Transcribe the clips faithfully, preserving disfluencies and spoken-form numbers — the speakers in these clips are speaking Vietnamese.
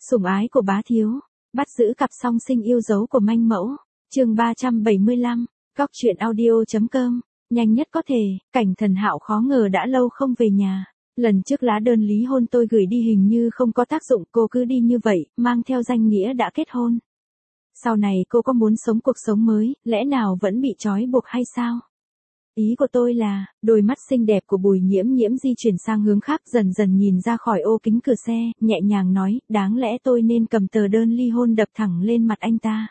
Sủng ái của bá thiếu, bắt giữ cặp song sinh yêu dấu của manh mẫu, chương ba trăm bảy mươi lăm, góc truyện audio.com, nhanh nhất có thể, Cảnh Thần Hạo khó ngờ đã lâu không về nhà. Lần trước lá đơn lý hôn tôi gửi đi hình như không có tác dụng, cô cứ đi như vậy, mang theo danh nghĩa đã kết hôn. Sau này cô có muốn sống cuộc sống mới, lẽ nào vẫn bị trói buộc hay sao? Ý của tôi là, đôi mắt xinh đẹp của Bùi Nhiễm Nhiễm di chuyển sang hướng khác, dần dần nhìn ra khỏi ô kính cửa xe, nhẹ nhàng nói, đáng lẽ tôi nên cầm tờ đơn ly hôn đập thẳng lên mặt anh ta.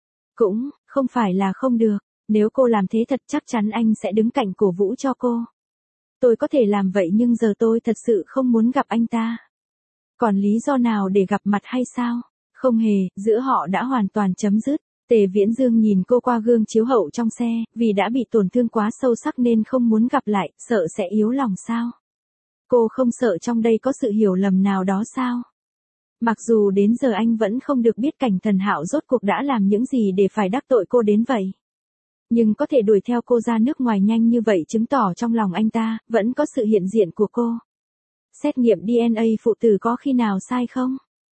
Cũng, không phải là không được, nếu cô làm thế thật chắc chắn anh sẽ đứng cạnh cổ vũ cho cô. Tôi có thể làm vậy nhưng giờ tôi thật sự không muốn gặp anh ta. Còn lý do nào để gặp mặt hay sao? Không hề, giữa họ đã hoàn toàn chấm dứt. Tề Viễn Dương nhìn cô qua gương chiếu hậu trong xe, vì đã bị tổn thương quá sâu sắc nên không muốn gặp lại, sợ sẽ yếu lòng sao? Cô không sợ trong đây có sự hiểu lầm nào đó sao? Mặc dù đến giờ anh vẫn không được biết Cảnh Thần Hạo rốt cuộc đã làm những gì để phải đắc tội cô đến vậy. Nhưng có thể đuổi theo cô ra nước ngoài nhanh như vậy chứng tỏ trong lòng anh ta, vẫn có sự hiện diện của cô. Xét nghiệm đê en a phụ tử có khi nào sai không?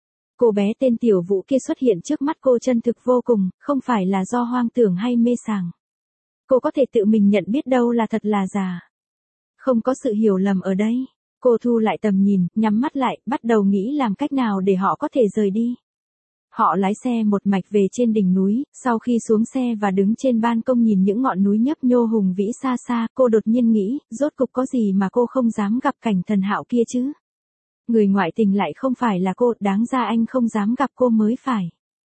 Cô bé tên Tiểu Vũ kia xuất hiện trước mắt cô chân thực vô cùng, không phải là do hoang tưởng hay mê sảng. Cô có thể tự mình nhận biết đâu là thật là giả. Không có sự hiểu lầm ở đây. Cô thu lại tầm nhìn, nhắm mắt lại, bắt đầu nghĩ làm cách nào để họ có thể rời đi. Họ lái xe một mạch về trên đỉnh núi, sau khi xuống xe và đứng trên ban công nhìn những ngọn núi nhấp nhô hùng vĩ xa xa, cô đột nhiên nghĩ, rốt cục có gì mà cô không dám gặp Cảnh Thần Hạo kia chứ? Người ngoại tình lại không phải là cô, đáng ra anh không dám gặp cô mới phải.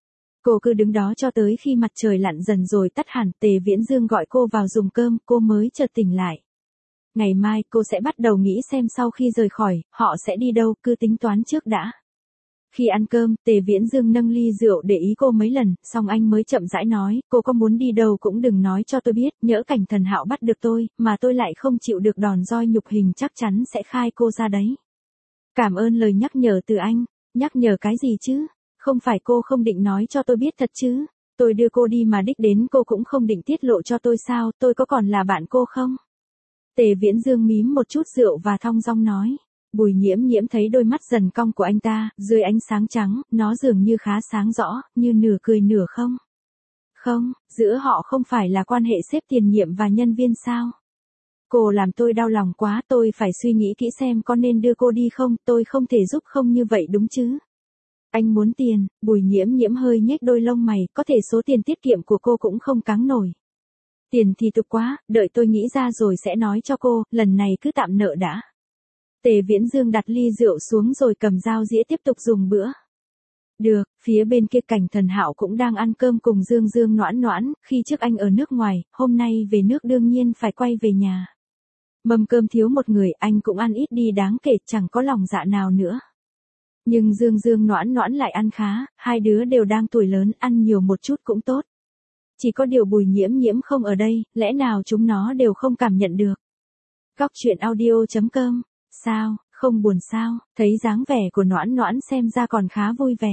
Cô cứ đứng đó cho tới khi mặt trời lặn dần rồi tắt hẳn, Tề Viễn Dương gọi cô vào dùng cơm, cô mới chợt tỉnh lại. Ngày mai cô sẽ bắt đầu nghĩ xem sau khi rời khỏi, họ sẽ đi đâu, cứ tính toán trước đã. Khi ăn cơm, Tề Viễn Dương nâng ly rượu để ý cô mấy lần, xong anh mới chậm rãi nói, cô có muốn đi đâu cũng đừng nói cho tôi biết, nhỡ Cảnh Thần Hạo bắt được tôi, mà tôi lại không chịu được đòn roi nhục hình chắc chắn sẽ khai cô ra đấy. Cảm ơn lời nhắc nhở từ anh, nhắc nhở cái gì chứ, không phải cô không định nói cho tôi biết thật chứ, tôi đưa cô đi mà đích đến cô cũng không định tiết lộ cho tôi sao, tôi có còn là bạn cô không? Tề Viễn Dương mím một chút rượu và thong dong nói. Bùi Nhiễm Nhiễm thấy đôi mắt dần cong của anh ta, dưới ánh sáng trắng, nó dường như khá sáng rõ, như nửa cười nửa không. Không, giữa họ không phải là quan hệ sếp tiền nhiệm và nhân viên sao? Cô làm tôi đau lòng quá, tôi phải suy nghĩ kỹ xem có nên đưa cô đi không, tôi không thể giúp không như vậy đúng chứ? Anh muốn tiền, Bùi Nhiễm Nhiễm hơi nhếch đôi lông mày, có thể số tiền tiết kiệm của cô cũng không cáng nổi. Tiền thì tục quá, đợi tôi nghĩ ra rồi sẽ nói cho cô, lần này cứ tạm nợ đã. Tề Viễn Dương đặt ly rượu xuống rồi cầm dao dĩa tiếp tục dùng bữa. Được, phía bên kia Cảnh Thần Hạo cũng đang ăn cơm cùng Dương Dương Noãn Noãn, khi trước anh ở nước ngoài, hôm nay về nước đương nhiên phải quay về nhà. Mâm cơm thiếu một người, anh cũng ăn ít đi đáng kể, chẳng có lòng dạ nào nữa. Nhưng Dương Dương Noãn Noãn lại ăn khá, hai đứa đều đang tuổi lớn, ăn nhiều một chút cũng tốt. Chỉ có điều Bùi Nhiễm Nhiễm không ở đây, lẽ nào chúng nó đều không cảm nhận được. Góc truyện audio.com, sao, không buồn sao, thấy dáng vẻ của Noãn Noãn xem ra còn khá vui vẻ.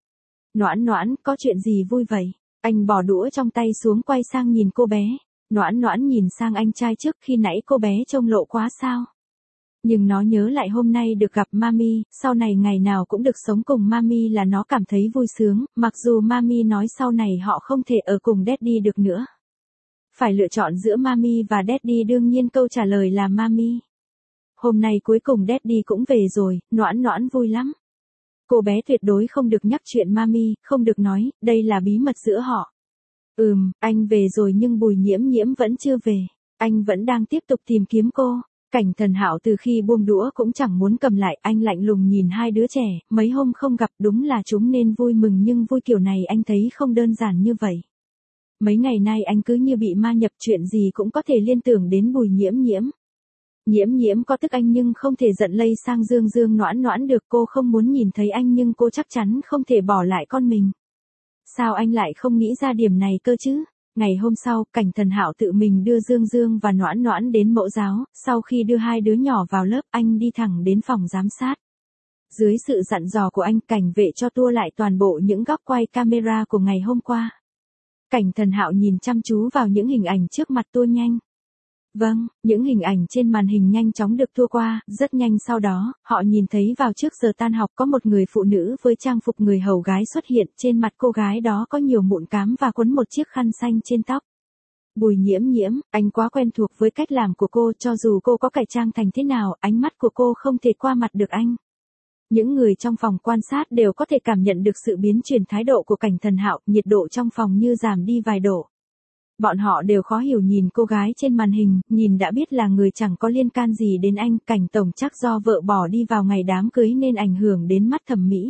Noãn Noãn, có chuyện gì vui vậy? Anh bỏ đũa trong tay xuống quay sang nhìn cô bé. Noãn Noãn nhìn sang anh trai trước, khi nãy cô bé trông lộ quá sao? Nhưng nó nhớ lại hôm nay được gặp Mami, sau này ngày nào cũng được sống cùng Mami là nó cảm thấy vui sướng, mặc dù Mami nói sau này họ không thể ở cùng Daddy được nữa. Phải lựa chọn giữa Mami và Daddy, đương nhiên câu trả lời là Mami. Hôm nay cuối cùng Daddy cũng về rồi, Noãn Noãn vui lắm. Cô bé tuyệt đối không được nhắc chuyện Mami, không được nói, đây là bí mật giữa họ. Ừm, anh về rồi nhưng Bùi Nhiễm Nhiễm vẫn chưa về, anh vẫn đang tiếp tục tìm kiếm cô. Cảnh Thần Hạo từ khi buông đũa cũng chẳng muốn cầm lại, anh lạnh lùng nhìn hai đứa trẻ, mấy hôm không gặp đúng là chúng nên vui mừng nhưng vui kiểu này anh thấy không đơn giản như vậy. Mấy ngày nay anh cứ như bị ma nhập, chuyện gì cũng có thể liên tưởng đến Bùi Nhiễm Nhiễm. Nhiễm Nhiễm có tức anh nhưng không thể giận lây sang Dương Dương Noãn Noãn được, cô không muốn nhìn thấy anh nhưng cô chắc chắn không thể bỏ lại con mình. Sao anh lại không nghĩ ra điểm này cơ chứ? Ngày hôm sau, Cảnh Thần Hạo tự mình đưa Dương Dương và Noãn Noãn đến mẫu giáo, sau khi đưa hai đứa nhỏ vào lớp, anh đi thẳng đến phòng giám sát. Dưới sự dặn dò của anh, cảnh vệ cho tua lại toàn bộ những góc quay camera của ngày hôm qua. Cảnh Thần Hạo nhìn chăm chú vào những hình ảnh trước mặt tua nhanh. Vâng, những hình ảnh trên màn hình nhanh chóng được tua qua, rất nhanh sau đó, họ nhìn thấy vào trước giờ tan học có một người phụ nữ với trang phục người hầu gái xuất hiện, trên mặt cô gái đó có nhiều mụn cám và quấn một chiếc khăn xanh trên tóc. Bùi Nhiễm Nhiễm, anh quá quen thuộc với cách làm của cô, cho dù cô có cải trang thành thế nào, ánh mắt của cô không thể qua mặt được anh. Những người trong phòng quan sát đều có thể cảm nhận được sự biến chuyển thái độ của Cảnh Thần Hạo, nhiệt độ trong phòng như giảm đi vài độ. Bọn họ đều khó hiểu nhìn cô gái trên màn hình, nhìn đã biết là người chẳng có liên can gì đến anh, Cảnh tổng chắc do vợ bỏ đi vào ngày đám cưới nên ảnh hưởng đến mắt thẩm mỹ.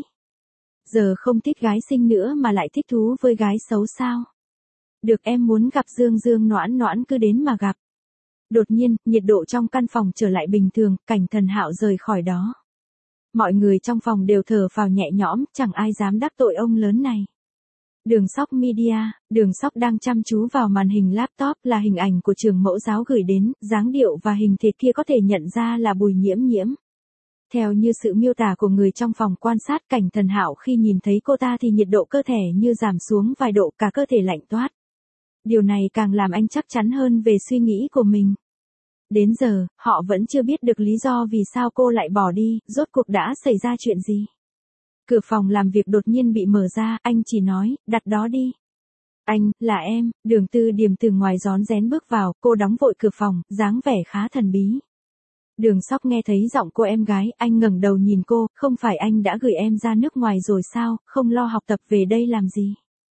Giờ không thích gái xinh nữa mà lại thích thú với gái xấu sao? Được, em muốn gặp Dương Dương Noãn Noãn cứ đến mà gặp. Đột nhiên, nhiệt độ trong căn phòng trở lại bình thường, Cảnh Thần Hạo rời khỏi đó. Mọi người trong phòng đều thở phào nhẹ nhõm, chẳng ai dám đắc tội ông lớn này. Đường Sóc Media, Đường Sóc đang chăm chú vào màn hình laptop, là hình ảnh của trường mẫu giáo gửi đến, dáng điệu và hình thể kia có thể nhận ra là Bùi Nhiễm Nhiễm. Theo như sự miêu tả của người trong phòng quan sát, Cảnh Thần Hạo khi nhìn thấy cô ta thì nhiệt độ cơ thể như giảm xuống vài độ, cả cơ thể lạnh toát. Điều này càng làm anh chắc chắn hơn về suy nghĩ của mình. Đến giờ, họ vẫn chưa biết được lý do vì sao cô lại bỏ đi, rốt cuộc đã xảy ra chuyện gì. Cửa phòng làm việc đột nhiên bị mở ra, anh chỉ nói, đặt đó đi. Anh, là em, Đường Tư Điềm từ ngoài rón rén bước vào, cô đóng vội cửa phòng, dáng vẻ khá thần bí. Đường Sóc nghe thấy giọng cô em gái, anh ngẩng đầu nhìn cô, không phải anh đã gửi em ra nước ngoài rồi sao, không lo học tập về đây làm gì.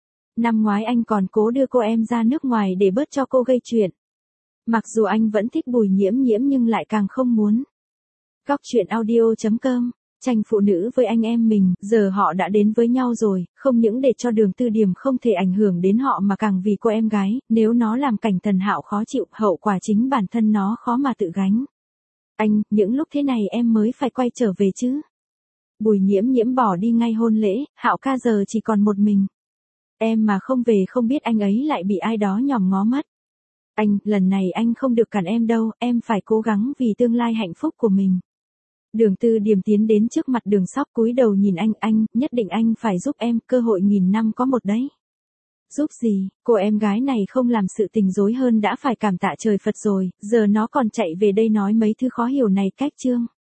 Năm ngoái anh còn cố đưa cô em ra nước ngoài để bớt cho cô gây chuyện. Mặc dù anh vẫn thích Bùi Nhiễm Nhiễm nhưng lại càng không muốn. Góc truyện audio chấm com, tranh phụ nữ với anh em mình, giờ họ đã đến với nhau rồi, không những để cho Đường Tư Điềm không thể ảnh hưởng đến họ mà càng vì cô em gái, nếu nó làm Cảnh Thần Hạo khó chịu, hậu quả chính bản thân nó khó mà tự gánh. Anh, những lúc thế này em mới phải quay trở về chứ. Bùi Nhiễm Nhiễm bỏ đi ngay hôn lễ, Hạo ca giờ chỉ còn một mình. Em mà không về không biết anh ấy lại bị ai đó nhòm ngó mất. Anh, lần này anh không được cản em đâu, em phải cố gắng vì tương lai hạnh phúc của mình. Đường Tư Điềm tiến đến trước mặt Đường Sóc cúi đầu nhìn anh, anh, nhất định anh phải giúp em, cơ hội nghìn năm có một đấy. Giúp gì, cô em gái này không làm sự tình dối hơn đã phải cảm tạ trời Phật rồi, giờ nó còn chạy về đây nói mấy thứ khó hiểu này cách chương.